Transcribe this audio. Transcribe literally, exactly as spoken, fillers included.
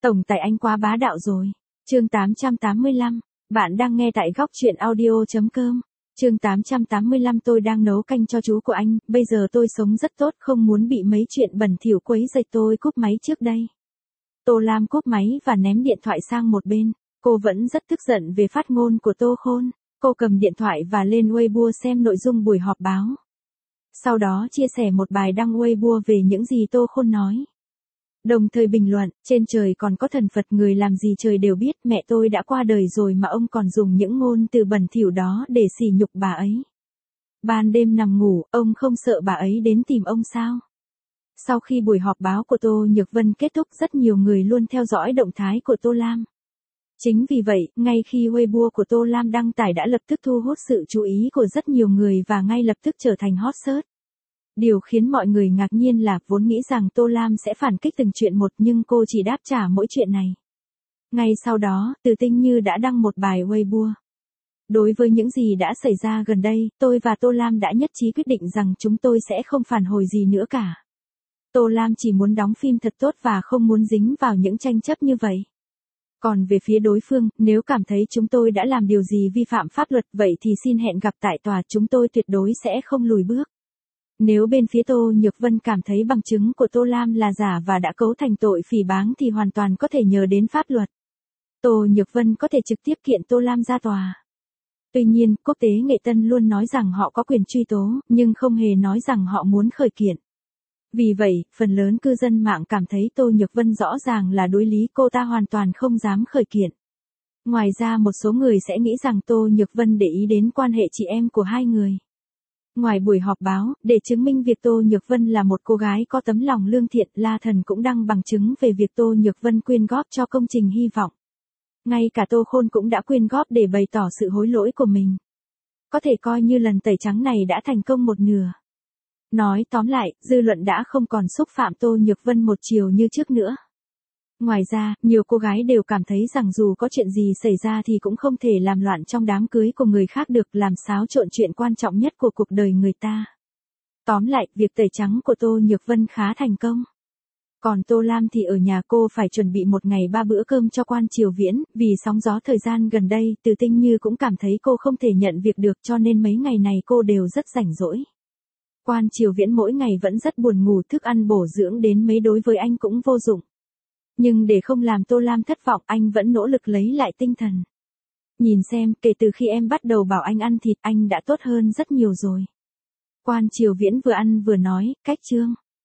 Tổng tài anh quá bá đạo rồi. Chương tám trăm tám mươi lăm, bạn đang nghe tại góc truyện audio chấm com. Chương tám trăm tám mươi lăm tôi đang nấu canh cho chú của anh, bây giờ tôi sống rất tốt, không muốn bị mấy chuyện bẩn thỉu quấy rầy. Tôi cúp máy trước đây. Tô Lam cúp máy và ném điện thoại sang một bên. Cô vẫn rất tức giận về phát ngôn của Tô Khôn. Cô cầm điện thoại và lên Weibo xem nội dung buổi họp báo. Sau đó chia sẻ một bài đăng Weibo về những gì Tô Khôn nói. Đồng thời bình luận, trên trời còn có thần Phật, người làm gì trời đều biết, mẹ tôi đã qua đời rồi mà ông còn dùng những ngôn từ bẩn thỉu đó để sỉ nhục bà ấy. Ban đêm nằm ngủ, ông không sợ bà ấy đến tìm ông sao? Sau khi buổi họp báo của Tô Nhược Vân kết thúc, rất nhiều người luôn theo dõi động thái của Tô Lam. Chính vì vậy, ngay khi Weibo của Tô Lam đăng tải đã lập tức thu hút sự chú ý của rất nhiều người và ngay lập tức trở thành hot search. Điều khiến mọi người ngạc nhiên là vốn nghĩ rằng Tô Lam sẽ phản kích từng chuyện một, nhưng cô chỉ đáp trả mỗi chuyện này. Ngay sau đó, Từ Tinh Như đã đăng một bài Weibo. Đối với những gì đã xảy ra gần đây, tôi và Tô Lam đã nhất trí quyết định rằng chúng tôi sẽ không phản hồi gì nữa cả. Tô Lam chỉ muốn đóng phim thật tốt và không muốn dính vào những tranh chấp như vậy. Còn về phía đối phương, nếu cảm thấy chúng tôi đã làm điều gì vi phạm pháp luật, vậy thì xin hẹn gặp tại tòa, chúng tôi tuyệt đối sẽ không lùi bước. Nếu bên phía Tô Nhược Vân cảm thấy bằng chứng của Tô Lam là giả và đã cấu thành tội phỉ báng thì hoàn toàn có thể nhờ đến pháp luật. Tô Nhược Vân có thể trực tiếp kiện Tô Lam ra tòa. Tuy nhiên, Quốc tế Nghệ Tân luôn nói rằng họ có quyền truy tố, nhưng không hề nói rằng họ muốn khởi kiện. Vì vậy, phần lớn cư dân mạng cảm thấy Tô Nhược Vân rõ ràng là đối lý, cô ta hoàn toàn không dám khởi kiện. Ngoài ra, một số người sẽ nghĩ rằng Tô Nhược Vân để ý đến quan hệ chị em của hai người. Ngoài buổi họp báo, để chứng minh việc Tô Nhược Vân là một cô gái có tấm lòng lương thiện, La Thần cũng đăng bằng chứng về việc Tô Nhược Vân quyên góp cho công trình hy vọng. Ngay cả Tô Khôn cũng đã quyên góp để bày tỏ sự hối lỗi của mình. Có thể coi như lần tẩy trắng này đã thành công một nửa. Nói tóm lại, dư luận đã không còn xúc phạm Tô Nhược Vân một chiều như trước nữa. Ngoài ra, nhiều cô gái đều cảm thấy rằng dù có chuyện gì xảy ra thì cũng không thể làm loạn trong đám cưới của người khác được, làm xáo trộn chuyện quan trọng nhất của cuộc đời người ta. Tóm lại, việc tẩy trắng của Tô Nhược Vân khá thành công. Còn Tô Lam thì ở nhà cô phải chuẩn bị một ngày ba bữa cơm cho Quan Triều Viễn, vì sóng gió thời gian gần đây, Từ Tinh Như cũng cảm thấy cô không thể nhận việc được, cho nên mấy ngày này cô đều rất rảnh rỗi. Quan Triều Viễn mỗi ngày vẫn rất buồn ngủ, thức ăn bổ dưỡng đến mấy đối với anh cũng vô dụng. Nhưng để không làm Tô Lam thất vọng, anh vẫn nỗ lực lấy lại tinh thần. Nhìn xem, kể từ khi em bắt đầu bảo anh ăn thịt, anh đã tốt hơn rất nhiều rồi. Quan Triều Viễn vừa ăn vừa nói, cách chương.